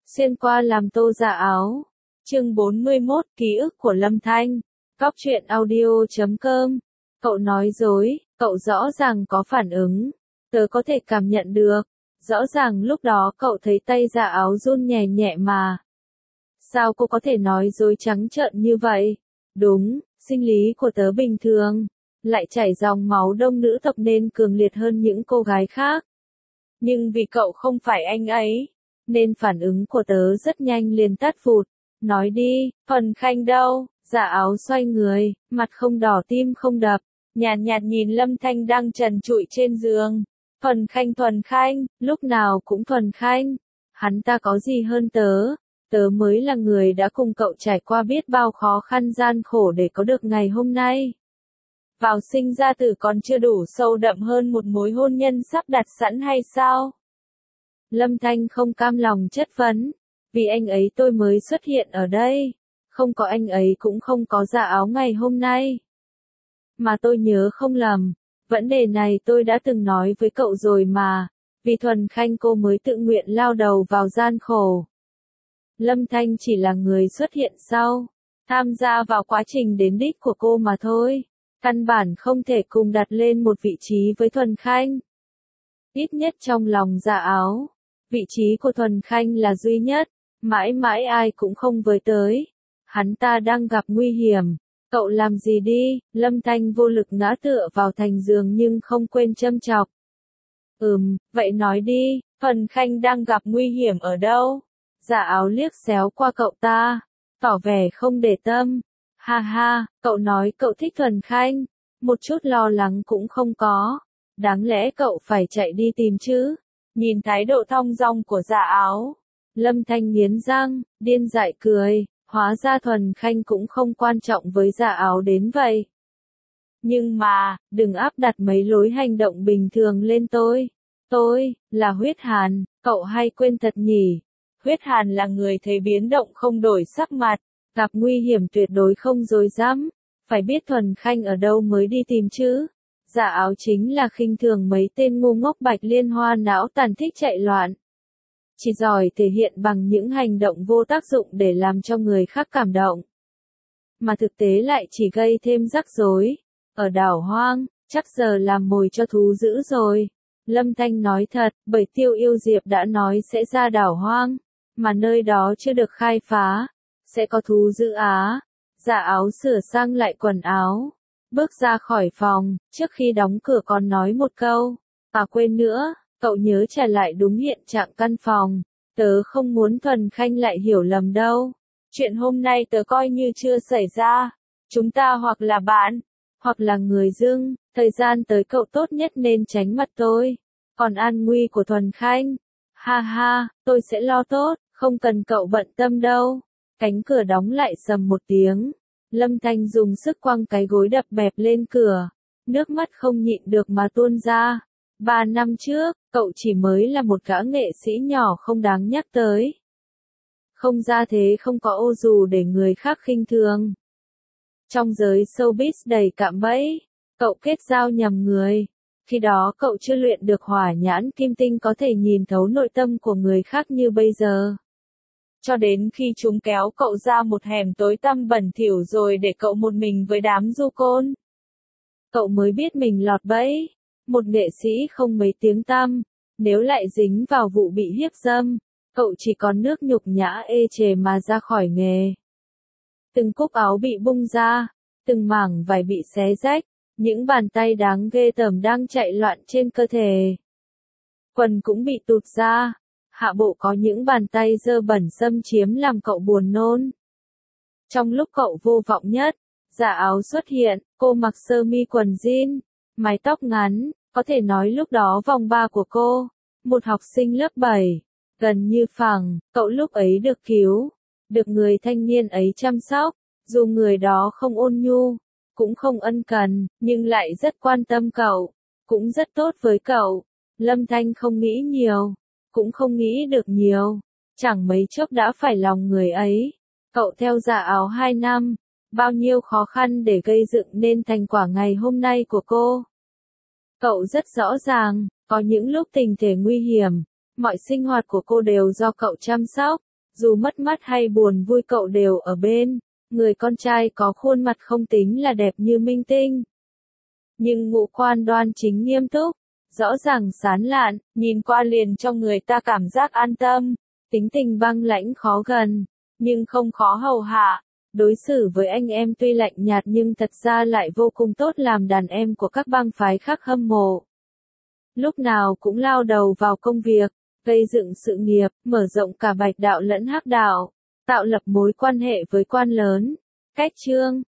Xuyên qua làm tô dạ áo. Chương 41, ký ức của Lâm Thanh. Cóc truyện audio.com. Cậu nói dối, cậu rõ ràng có phản ứng. Tớ có thể cảm nhận được. Rõ ràng lúc đó cậu thấy tay dạ áo run nhẹ nhẹ mà. Sao cô có thể nói dối trắng trợn như vậy? Đúng, sinh lý của tớ bình thường. Lại chảy dòng máu đông nữ tộc nên cường liệt hơn những cô gái khác. Nhưng vì cậu không phải anh ấy, nên phản ứng của tớ rất nhanh liền tắt vụt. Nói đi, Thuần Khanh đâu? Dạ áo xoay người, mặt không đỏ tim không đập, nhàn nhạt nhìn Lâm Thanh đang trần trụi trên giường. Thuần Khanh, lúc nào cũng Thuần Khanh. Hắn ta có gì hơn tớ? Tớ mới là người đã cùng cậu trải qua biết bao khó khăn gian khổ để có được ngày hôm nay. Vào sinh ra tử còn chưa đủ sâu đậm hơn một mối hôn nhân sắp đặt sẵn hay sao? Lâm Thanh không cam lòng chất vấn. Vì anh ấy tôi mới xuất hiện ở đây. Không có anh ấy cũng không có dạ áo ngày hôm nay. Mà tôi nhớ không lầm. Vấn đề này tôi đã từng nói với cậu rồi mà. Vì Thuần Khanh cô mới tự nguyện lao đầu vào gian khổ. Lâm Thanh chỉ là người xuất hiện sau. Tham gia vào quá trình đến đích của cô mà thôi. Căn bản không thể cùng đặt lên một vị trí với Thuần Khanh. Ít nhất trong lòng dạ áo. Vị trí của Thuần Khanh là duy nhất. Mãi mãi ai cũng không với tới. Hắn ta đang gặp nguy hiểm. Cậu làm gì đi? Lâm Thanh vô lực ngã tựa vào thành giường nhưng không quên châm chọc. Vậy nói đi, Thuần Khanh đang gặp nguy hiểm ở đâu? Dạ áo liếc xéo qua cậu ta. Tỏ vẻ không để tâm. Ha ha, cậu nói cậu thích Thuần Khanh. Một chút lo lắng cũng không có. Đáng lẽ cậu phải chạy đi tìm chứ. Nhìn thái độ thong dong của dạ áo. Lâm Thanh nghiến răng, điên dại cười. Hóa ra Thuần Khanh cũng không quan trọng với dạ áo đến vậy. Nhưng mà, đừng áp đặt mấy lối hành động bình thường lên tôi. Tôi, là Huyết Hàn, cậu hay quên thật nhỉ. Huyết Hàn là người thấy biến động không đổi sắc mặt. Gặp nguy hiểm tuyệt đối không dối dám. Phải biết Thuần Khanh ở đâu mới đi tìm chứ. Dạ áo chính là khinh thường mấy tên ngu ngốc Bạch Liên Hoa não tàn thích chạy loạn. Chỉ giỏi thể hiện bằng những hành động vô tác dụng để làm cho người khác cảm động. Mà thực tế lại chỉ gây thêm rắc rối. Ở đảo hoang, chắc giờ làm mồi cho thú dữ rồi. Lâm Thanh nói thật, bởi Tiêu Yêu Diệp đã nói sẽ ra đảo hoang. Mà nơi đó chưa được khai phá. Sẽ có thú dữ á. Dạ áo sửa sang lại quần áo. Bước ra khỏi phòng, trước khi đóng cửa còn nói một câu. À quên nữa, cậu nhớ trả lại đúng hiện trạng căn phòng. Tớ không muốn Thuần Khanh lại hiểu lầm đâu. Chuyện hôm nay tớ coi như chưa xảy ra. Chúng ta hoặc là bạn, hoặc là người dưng. Thời gian tới cậu tốt nhất nên tránh mặt tôi. Còn an nguy của Thuần Khanh. Ha ha, tôi sẽ lo tốt, không cần cậu bận tâm đâu. Cánh cửa đóng lại sầm một tiếng. Lâm Thanh dùng sức quăng cái gối đập bẹp lên cửa. Nước mắt không nhịn được mà tuôn ra. 3 năm trước, cậu chỉ mới là một gã nghệ sĩ nhỏ không đáng nhắc tới. Không ra thế không có ô dù để người khác khinh thường. Trong giới showbiz đầy cạm bẫy, cậu kết giao nhầm người. Khi đó cậu chưa luyện được hỏa nhãn kim tinh có thể nhìn thấu nội tâm của người khác như bây giờ. Cho đến khi chúng kéo cậu ra một hẻm tối tăm bẩn thỉu rồi để cậu một mình với đám du côn. Cậu mới biết mình lọt bẫy. Một nghệ sĩ không mấy tiếng tăm, nếu lại dính vào vụ bị hiếp dâm, cậu chỉ còn nước nhục nhã ê chề mà ra khỏi nghề. Từng cúc áo bị bung ra, từng mảng vải bị xé rách, những bàn tay đáng ghê tởm đang chạy loạn trên cơ thể. Quần cũng bị tụt ra, hạ bộ có những bàn tay dơ bẩn xâm chiếm làm cậu buồn nôn. Trong lúc cậu vô vọng nhất, dạ áo xuất hiện, cô mặc sơ mi quần jean, mái tóc ngắn, có thể nói lúc đó vòng ba của cô, một học sinh lớp 7, gần như phẳng, cậu lúc ấy được cứu, được người thanh niên ấy chăm sóc, dù người đó không ôn nhu, cũng không ân cần, nhưng lại rất quan tâm cậu, cũng rất tốt với cậu. Lâm Thanh không nghĩ nhiều, cũng không nghĩ được nhiều, chẳng mấy chốc đã phải lòng người ấy. Cậu theo dạ áo 2 năm, bao nhiêu khó khăn để gây dựng nên thành quả ngày hôm nay của cô. Cậu rất rõ ràng, có những lúc tình thể nguy hiểm, mọi sinh hoạt của cô đều do cậu chăm sóc, Dù mất mát hay buồn vui cậu đều ở bên. Người con trai có khuôn mặt không tính là đẹp như minh tinh. Nhưng ngũ quan đoan chính nghiêm túc, rõ ràng sán lạn, nhìn qua liền cho người ta cảm giác an tâm. Tính tình băng lãnh khó gần, nhưng không khó hầu hạ. Đối xử với anh em tuy lạnh nhạt nhưng thật ra lại vô cùng tốt, làm đàn em của các bang phái khác hâm mộ. Lúc nào cũng lao đầu vào công việc, gây dựng sự nghiệp, mở rộng cả Bạch đạo lẫn Hắc đạo, tạo lập mối quan hệ với quan lớn. Cách chương